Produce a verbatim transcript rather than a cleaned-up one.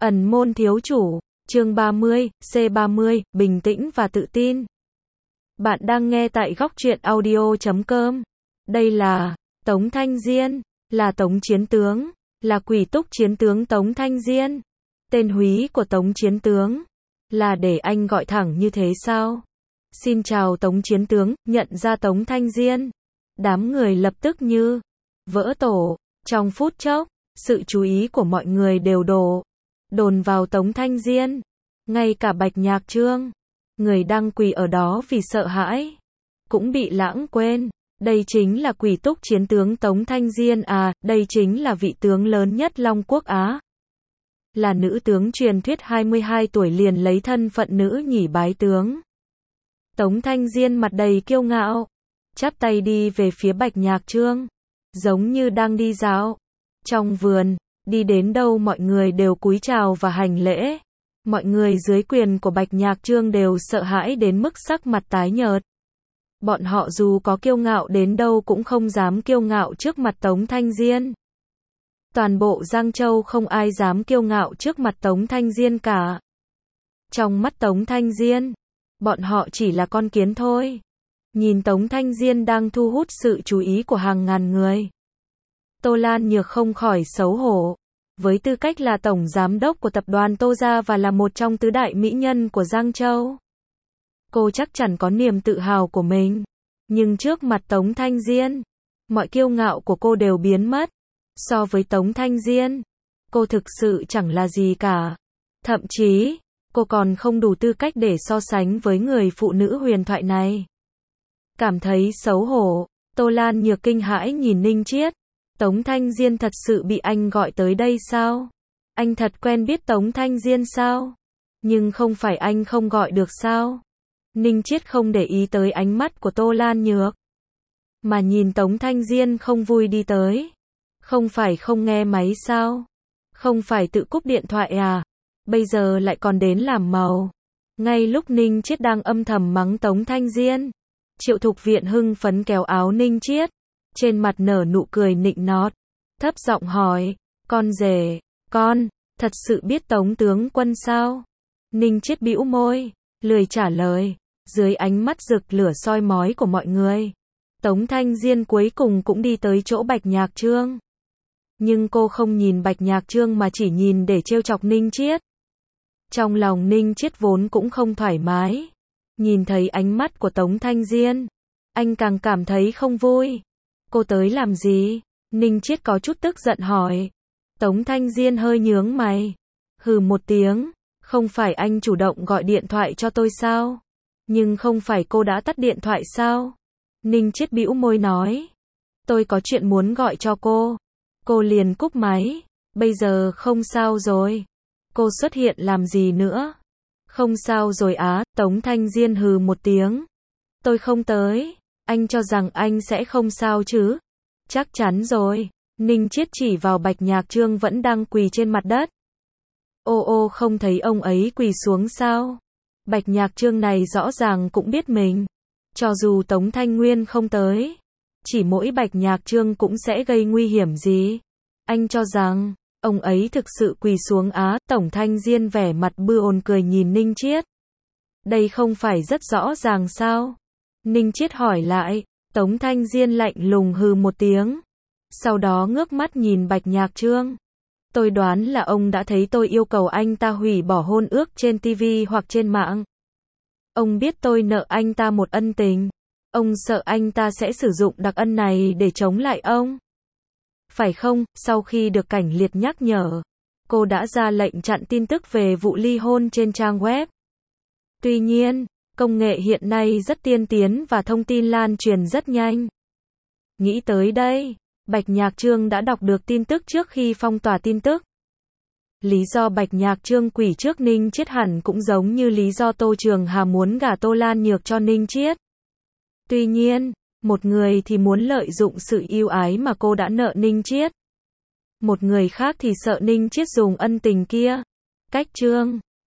Ẩn môn thiếu chủ, chương ba mươi, C ba mươi, bình tĩnh và tự tin. Bạn đang nghe tại góc truyện audio chấm com. Đây là Tống Thanh Diên, là Tống Chiến Tướng, là quỷ túc chiến tướng Tống Thanh Diên. Tên húy của Tống Chiến Tướng, là để anh gọi thẳng như thế sao? Xin chào Tống Chiến Tướng, nhận ra Tống Thanh Diên. Đám người lập tức như vỡ tổ, trong phút chốc, sự chú ý của mọi người đều đổ đồn vào Tống Thanh Diên. Ngay cả Bạch Nhạc Trương, người đang quỳ ở đó vì sợ hãi, cũng bị lãng quên. Đây chính là quỷ túc chiến tướng Tống Thanh Diên à, đây chính là vị tướng lớn nhất Long Quốc Á. Là nữ tướng truyền thuyết hai mươi hai tuổi liền lấy thân phận nữ nhỉ bái tướng. Tống Thanh Diên mặt đầy kiêu ngạo, chắp tay đi về phía Bạch Nhạc Trương, giống như đang đi dạo trong vườn, đi đến đâu mọi người đều cúi chào và hành lễ. Mọi người dưới quyền của Bạch Nhạc Trương đều sợ hãi đến mức sắc mặt tái nhợt. Bọn họ dù có kiêu ngạo đến đâu cũng không dám kiêu ngạo trước mặt Tống Thanh Diên. Toàn bộ Giang Châu không ai dám kiêu ngạo trước mặt Tống Thanh Diên cả. Trong mắt Tống Thanh Diên, bọn họ chỉ là con kiến thôi. Nhìn Tống Thanh Diên đang thu hút sự chú ý của hàng ngàn người, Tô Lan Nhược không khỏi xấu hổ. Với tư cách là tổng giám đốc của tập đoàn Tô Gia và là một trong tứ đại mỹ nhân của Giang Châu, cô chắc chắn có niềm tự hào của mình. Nhưng trước mặt Tống Thanh Diên, mọi kiêu ngạo của cô đều biến mất. So với Tống Thanh Diên, cô thực sự chẳng là gì cả. Thậm chí, cô còn không đủ tư cách để so sánh với người phụ nữ huyền thoại này. Cảm thấy xấu hổ, Tô Lan Nhược kinh hãi nhìn Ninh Chiết. Tống Thanh Diên thật sự bị anh gọi tới đây sao? Anh thật quen biết Tống Thanh Diên sao? Nhưng không phải anh không gọi được sao? Ninh Chiết không để ý tới ánh mắt của Tô Lan Nhược, mà nhìn Tống Thanh Diên không vui đi tới. Không phải không nghe máy sao? Không phải tự cúp điện thoại à? Bây giờ lại còn đến làm màu. Ngay lúc Ninh Chiết đang âm thầm mắng Tống Thanh Diên, Triệu Thục Viện hưng phấn kéo áo Ninh Chiết, trên mặt nở nụ cười nịnh nọt, thấp giọng hỏi, con rể, con, thật sự biết Tống tướng quân sao? Ninh Chiết bĩu môi, lười trả lời. Dưới ánh mắt rực lửa soi mói của mọi người, Tống Thanh Diên cuối cùng cũng đi tới chỗ Bạch Nhạc Trương. Nhưng cô không nhìn Bạch Nhạc Trương mà chỉ nhìn để trêu chọc Ninh Chiết. Trong lòng Ninh Chiết vốn cũng không thoải mái. Nhìn thấy ánh mắt của Tống Thanh Diên, anh càng cảm thấy không vui. Cô tới làm gì? Ninh Chiết có chút tức giận hỏi. Tống Thanh Diên hơi nhướng mày, hừ một tiếng, không phải anh chủ động gọi điện thoại cho tôi sao? Nhưng không phải cô đã tắt điện thoại sao? Ninh Chiết bĩu môi nói, tôi có chuyện muốn gọi cho cô. Cô liền cúp máy. Bây giờ không sao rồi. Cô xuất hiện làm gì nữa? Không sao rồi á. Tống Thanh Diên hừ một tiếng. Tôi không tới. Anh cho rằng anh sẽ không sao chứ? Chắc chắn rồi. Ninh Chiết chỉ vào Bạch Nhạc Trương vẫn đang quỳ trên mặt đất. Ô ô, không thấy ông ấy quỳ xuống sao? Bạch Nhạc Trương này rõ ràng cũng biết mình, cho dù Tống Thanh Nguyên không tới, chỉ mỗi Bạch Nhạc Trương cũng sẽ gây nguy hiểm gì. Anh cho rằng ông ấy thực sự quỳ xuống á? Tổng Thanh Diên vẻ mặt bư ồn cười nhìn Ninh Chiết. Đây không phải rất rõ ràng sao? Ninh Chiết hỏi lại. Tống Thanh Diên lạnh lùng hừ một tiếng, sau đó ngước mắt nhìn Bạch Nhạc Trương. Tôi đoán là ông đã thấy tôi yêu cầu anh ta hủy bỏ hôn ước trên ti vi hoặc trên mạng. Ông biết tôi nợ anh ta một ân tình. Ông sợ anh ta sẽ sử dụng đặc ân này để chống lại ông, phải không? Sau khi được Cảnh Liệt nhắc nhở, cô đã ra lệnh chặn tin tức về vụ ly hôn trên trang web. Tuy nhiên, công nghệ hiện nay rất tiên tiến và thông tin lan truyền rất nhanh. Nghĩ tới đây, Bạch Nhạc Trương đã đọc được tin tức trước khi phong tỏa tin tức. Lý do Bạch Nhạc Trương quỳ trước Ninh Chiết hẳn cũng giống như lý do Tô Trường Hà muốn gả Tô Lan Nhược cho Ninh Chiết. Tuy nhiên, một người thì muốn lợi dụng sự ưu ái mà cô đã nợ Ninh Chiết. Một người khác thì sợ Ninh Chiết dùng ân tình kia. Cách Trương,